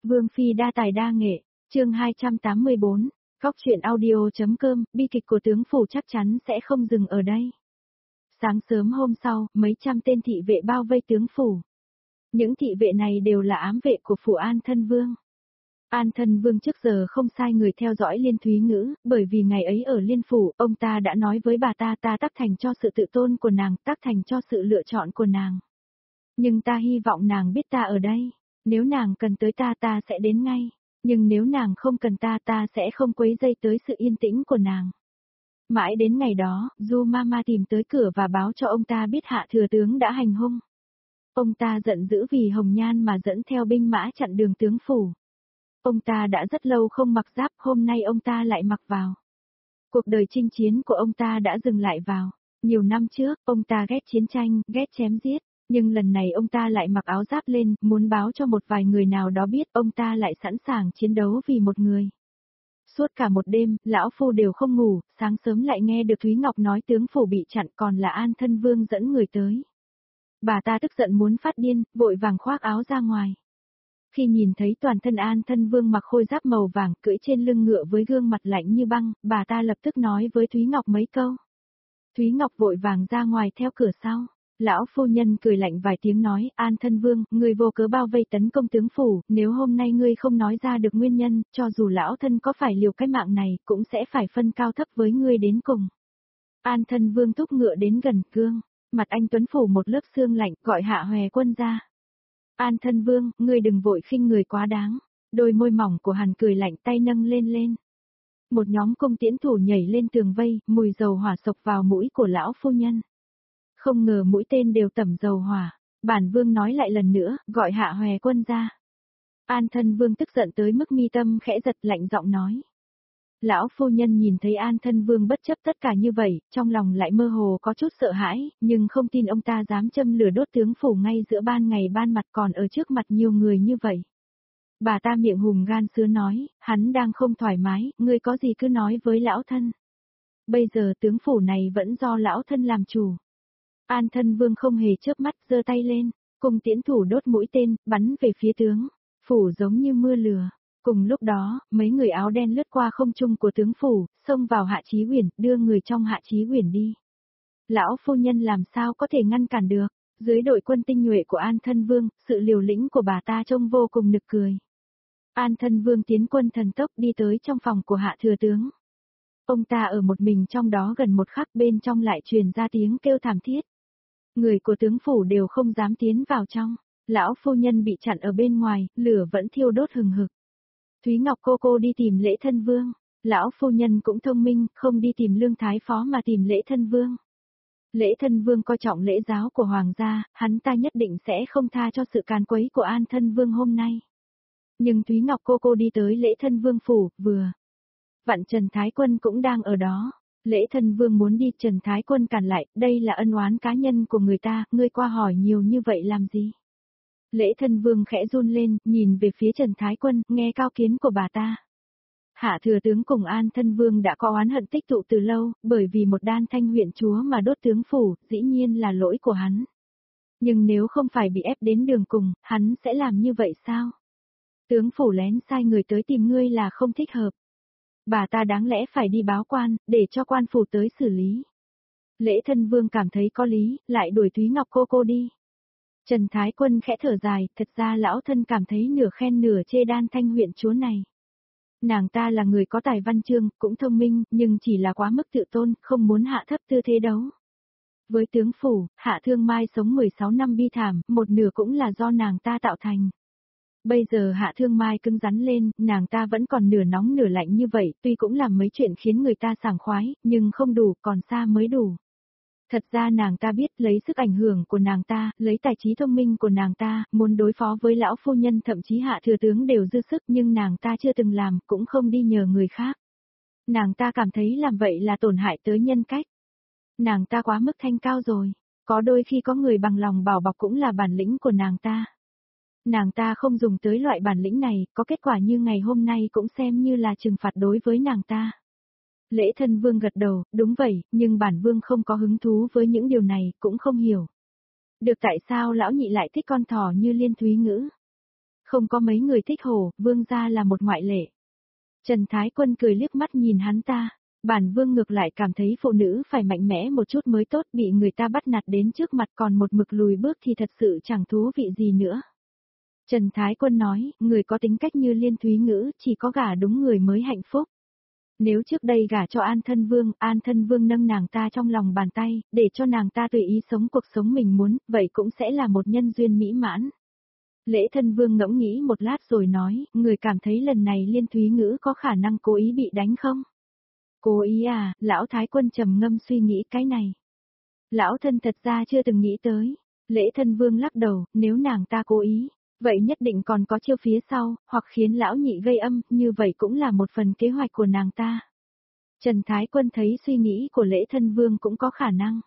Vương Phi đa tài đa nghệ, chương 284, Góc truyện audio.com, bi kịch của tướng phủ chắc chắn sẽ không dừng ở đây. Sáng sớm hôm sau, mấy trăm tên thị vệ bao vây tướng phủ. Những thị vệ này đều là ám vệ của phủ An Thân Vương. An Thân Vương trước giờ không sai người theo dõi Liên Thúy Ngữ, bởi vì ngày ấy ở Liên Phủ, ông ta đã nói với bà ta tác thành cho sự tự tôn của nàng, tác thành cho sự lựa chọn của nàng. Nhưng ta hy vọng nàng biết ta ở đây, nếu nàng cần tới ta sẽ đến ngay, nhưng nếu nàng không cần ta sẽ không quấy rầy tới sự yên tĩnh của nàng. Mãi đến ngày đó, Du Mama tìm tới cửa và báo cho ông ta biết Hạ thừa tướng đã hành hung. Ông ta giận dữ vì Hồng Nhan mà dẫn theo binh mã chặn đường tướng phủ. Ông ta đã rất lâu không mặc giáp, hôm nay ông ta lại mặc vào. Cuộc đời chinh chiến của ông ta đã dừng lại vào. Nhiều năm trước, ông ta ghét chiến tranh, ghét chém giết, nhưng lần này ông ta lại mặc áo giáp lên, muốn báo cho một vài người nào đó biết ông ta lại sẵn sàng chiến đấu vì một người. Suốt cả một đêm, lão phu đều không ngủ, sáng sớm lại nghe được Thúy Ngọc nói tướng phủ bị chặn còn là An Thân Vương dẫn người tới. Bà ta tức giận muốn phát điên, vội vàng khoác áo ra ngoài. Khi nhìn thấy toàn thân An Thân Vương mặc khôi giáp màu vàng cưỡi trên lưng ngựa với gương mặt lạnh như băng, bà ta lập tức nói với Thúy Ngọc mấy câu. Thúy Ngọc vội vàng ra ngoài theo cửa sau. Lão phu nhân cười lạnh vài tiếng nói, An Thân Vương, ngươi vô cớ bao vây tấn công tướng phủ, nếu hôm nay ngươi không nói ra được nguyên nhân, cho dù lão thân có phải liều cái mạng này, cũng sẽ phải phân cao thấp với ngươi đến cùng. An Thân Vương thúc ngựa đến gần gương, mặt anh tuấn phủ một lớp sương lạnh, gọi Hạ Hòe Quân ra. An Thân Vương, ngươi đừng vội khinh người quá đáng. Đôi môi mỏng của hắn cười lạnh, tay nâng lên. Một nhóm cung tiễn thủ nhảy lên tường vây, mùi dầu hỏa sộc vào mũi của lão phu nhân. Không ngờ mũi tên đều tẩm dầu hỏa. Bản vương nói lại lần nữa, gọi Hạ Hòe Quân ra. An Thân Vương tức giận tới mức mi tâm khẽ giật, lạnh giọng nói. Lão phu nhân nhìn thấy An Thân Vương bất chấp tất cả như vậy, trong lòng lại mơ hồ có chút sợ hãi, nhưng không tin ông ta dám châm lửa đốt tướng phủ ngay giữa ban ngày ban mặt còn ở trước mặt nhiều người như vậy. Bà ta miệng hùng gan sứa nói, hắn đang không thoải mái, ngươi có gì cứ nói với lão thân. Bây giờ tướng phủ này vẫn do lão thân làm chủ. An Thân Vương không hề chớp mắt, giơ tay lên, cùng tiễn thủ đốt mũi tên, bắn về phía tướng phủ giống như mưa lửa. Cùng lúc đó, mấy người áo đen lướt qua không trung của tướng phủ, xông vào Hạ Chí Huyền, đưa người trong Hạ Chí Huyền đi. Lão phu nhân làm sao có thể ngăn cản được, dưới đội quân tinh nhuệ của An Thân Vương, sự liều lĩnh của bà ta trông vô cùng nực cười. An Thân Vương tiến quân thần tốc đi tới trong phòng của Hạ thừa tướng. Ông ta ở một mình trong đó gần một khắc, bên trong lại truyền ra tiếng kêu thảm thiết. Người của tướng phủ đều không dám tiến vào trong, lão phu nhân bị chặn ở bên ngoài, lửa vẫn thiêu đốt hừng hực. Thúy Ngọc cô đi tìm Lễ Thân Vương, lão phu nhân cũng thông minh, không đi tìm Lương Thái Phó mà tìm Lễ Thân Vương. Lễ Thân Vương coi trọng lễ giáo của hoàng gia, hắn ta nhất định sẽ không tha cho sự càn quấy của An Thân Vương hôm nay. Nhưng Thúy Ngọc cô đi tới Lễ Thân Vương phủ, vừa vặn Trần Thái Quân cũng đang ở đó. Lễ Thân Vương muốn đi, Trần Thái Quân cản lại, đây là ân oán cá nhân của người ta, ngươi qua hỏi nhiều như vậy làm gì? Lễ Thân Vương khẽ run lên, nhìn về phía Trần Thái Quân, nghe cao kiến của bà ta. Hạ thừa tướng cùng An Thân Vương đã có oán hận tích tụ từ lâu, bởi vì một Đan Thanh huyện chúa mà đốt tướng phủ, dĩ nhiên là lỗi của hắn. Nhưng nếu không phải bị ép đến đường cùng, hắn sẽ làm như vậy sao? Tướng phủ lén sai người tới tìm ngươi là không thích hợp. Bà ta đáng lẽ phải đi báo quan, để cho quan phủ tới xử lý. Lễ Thân Vương cảm thấy có lý, lại đuổi Thúy Ngọc cô đi. Trần Thái Quân khẽ thở dài, thật ra lão thân cảm thấy nửa khen nửa chê Đan Thanh huyện chúa này. Nàng ta là người có tài văn chương, cũng thông minh, nhưng chỉ là quá mức tự tôn, không muốn hạ thấp tư thế đấu. Với tướng phủ, Hạ Thương Mai sống 16 năm bi thảm, một nửa cũng là do nàng ta tạo thành. Bây giờ Hạ Thương Mai cứng rắn lên, nàng ta vẫn còn nửa nóng nửa lạnh như vậy, tuy cũng làm mấy chuyện khiến người ta sảng khoái, nhưng không đủ, còn xa mới đủ. Thật ra nàng ta biết lấy sức ảnh hưởng của nàng ta, lấy tài trí thông minh của nàng ta, muốn đối phó với lão phu nhân thậm chí Hạ thừa tướng đều dư sức, nhưng nàng ta chưa từng làm, cũng không đi nhờ người khác. Nàng ta cảm thấy làm vậy là tổn hại tới nhân cách. Nàng ta quá mức thanh cao rồi, có đôi khi có người bằng lòng bảo bọc cũng là bản lĩnh của nàng ta. Nàng ta không dùng tới loại bản lĩnh này, có kết quả như ngày hôm nay cũng xem như là trừng phạt đối với nàng ta. Lễ Thân Vương gật đầu, đúng vậy, nhưng bản vương không có hứng thú với những điều này, cũng không hiểu. Được tại sao lão nhị lại thích con thỏ như Liên Thúy Ngữ? Không có mấy người thích hổ, vương gia là một ngoại lệ. Trần Thái Quân cười liếc mắt nhìn hắn ta. Bản vương ngược lại cảm thấy phụ nữ phải mạnh mẽ một chút mới tốt, bị người ta bắt nạt đến trước mặt còn một mực lùi bước thì thật sự chẳng thú vị gì nữa. Trần Thái Quân nói, người có tính cách như Liên Thúy Ngữ, chỉ có gả đúng người mới hạnh phúc. Nếu trước đây gả cho An Thân Vương nâng nàng ta trong lòng bàn tay, để cho nàng ta tùy ý sống cuộc sống mình muốn, vậy cũng sẽ là một nhân duyên mỹ mãn. Lễ Thân Vương ngẫm nghĩ một lát rồi nói, người cảm thấy lần này Liên Thúy Ngữ có khả năng cố ý bị đánh không? Cố ý à, lão Thái Quân trầm ngâm suy nghĩ cái này. Lão thân thật ra chưa từng nghĩ tới. Lễ Thân Vương lắc đầu, nếu nàng ta cố ý, vậy nhất định còn có chiêu phía sau, hoặc khiến lão nhị gây âm, như vậy cũng là một phần kế hoạch của nàng ta. Trần Thái Quân thấy suy nghĩ của Lễ Thân Vương cũng có khả năng.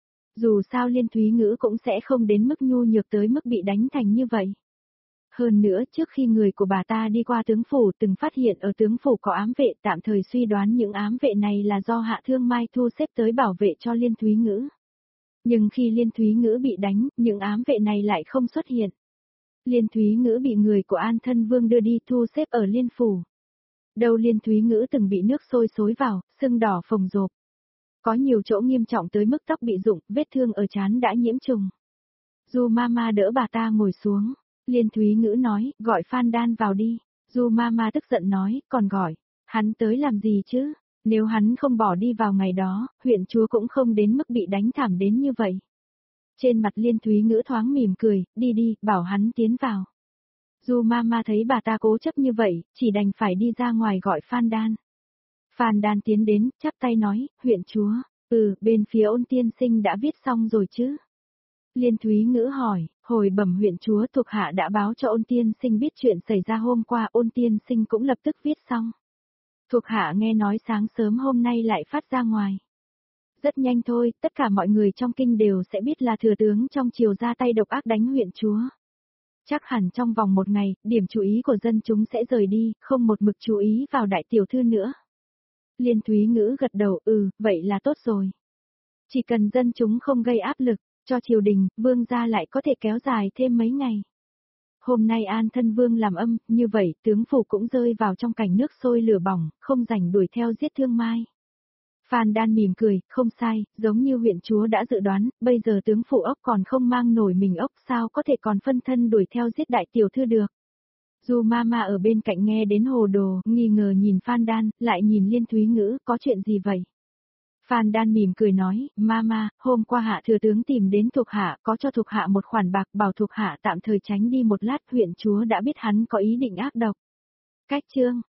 Dù sao Liên Thúy Ngữ cũng sẽ không đến mức nhu nhược tới mức bị đánh thành như vậy. Hơn nữa, trước khi người của bà ta đi qua tướng phủ từng phát hiện ở tướng phủ có ám vệ, tạm thời suy đoán những ám vệ này là do Hạ Thương Mai thu xếp tới bảo vệ cho Liên Thúy Ngữ. Nhưng khi Liên Thúy Ngữ bị đánh, những ám vệ này lại không xuất hiện. Liên Thúy Ngữ bị người của An Thân Vương đưa đi thu xếp ở Liên phủ. Đầu Liên Thúy Ngữ từng bị nước sôi xối vào, sưng đỏ phồng rộp. Có nhiều chỗ nghiêm trọng tới mức tóc bị rụng, vết thương ở trán đã nhiễm trùng. Du Mama đỡ bà ta ngồi xuống. Liên Thúy Ngữ nói, gọi Phan Đan vào đi. Du Mama tức giận nói, còn gọi, hắn tới làm gì chứ? Nếu hắn không bỏ đi vào ngày đó, huyện chúa cũng không đến mức bị đánh thảm đến như vậy. Trên mặt Liên Thúy Ngữ thoáng mỉm cười, đi đi, bảo hắn tiến vào. Du Mama thấy bà ta cố chấp như vậy, chỉ đành phải đi ra ngoài gọi Phan Đan. Phan Đan tiến đến, chắp tay nói, huyện chúa, bên phía Ôn tiên sinh đã viết xong rồi chứ? Liên Thúy Ngữ hỏi, hồi bẩm huyện chúa thuộc hạ đã báo cho Ôn tiên sinh biết chuyện xảy ra hôm qua, Ôn tiên sinh cũng lập tức viết xong. Thuộc hạ nghe nói sáng sớm hôm nay lại phát ra ngoài. Rất nhanh thôi, tất cả mọi người trong kinh đều sẽ biết là thừa tướng trong triều ra tay độc ác đánh huyện chúa. Chắc hẳn trong vòng một ngày, điểm chú ý của dân chúng sẽ rời đi, không một mực chú ý vào đại tiểu thư nữa. Liên Thúy Ngữ gật đầu, vậy là tốt rồi. Chỉ cần dân chúng không gây áp lực, cho triều đình, vương gia lại có thể kéo dài thêm mấy ngày. Hôm nay An Thân Vương làm âm, như vậy tướng phủ cũng rơi vào trong cảnh nước sôi lửa bỏng, không rảnh đuổi theo giết Thương Mai. Phan Đan mỉm cười, không sai, giống như huyện chúa đã dự đoán, bây giờ tướng phủ ốc còn không mang nổi mình ốc, sao có thể còn phân thân đuổi theo giết đại tiểu thư được. Du Mama ở bên cạnh nghe đến hồ đồ, nghi ngờ nhìn Phan Đan, lại nhìn Liên Thúy Ngữ, có chuyện gì vậy? Phan Đan mỉm cười nói, Mama, hôm qua Hạ thừa tướng tìm đến thuộc hạ, có cho thuộc hạ một khoản bạc, bảo thuộc hạ tạm thời tránh đi một lát, huyện chúa đã biết hắn có ý định ác độc. Cách chương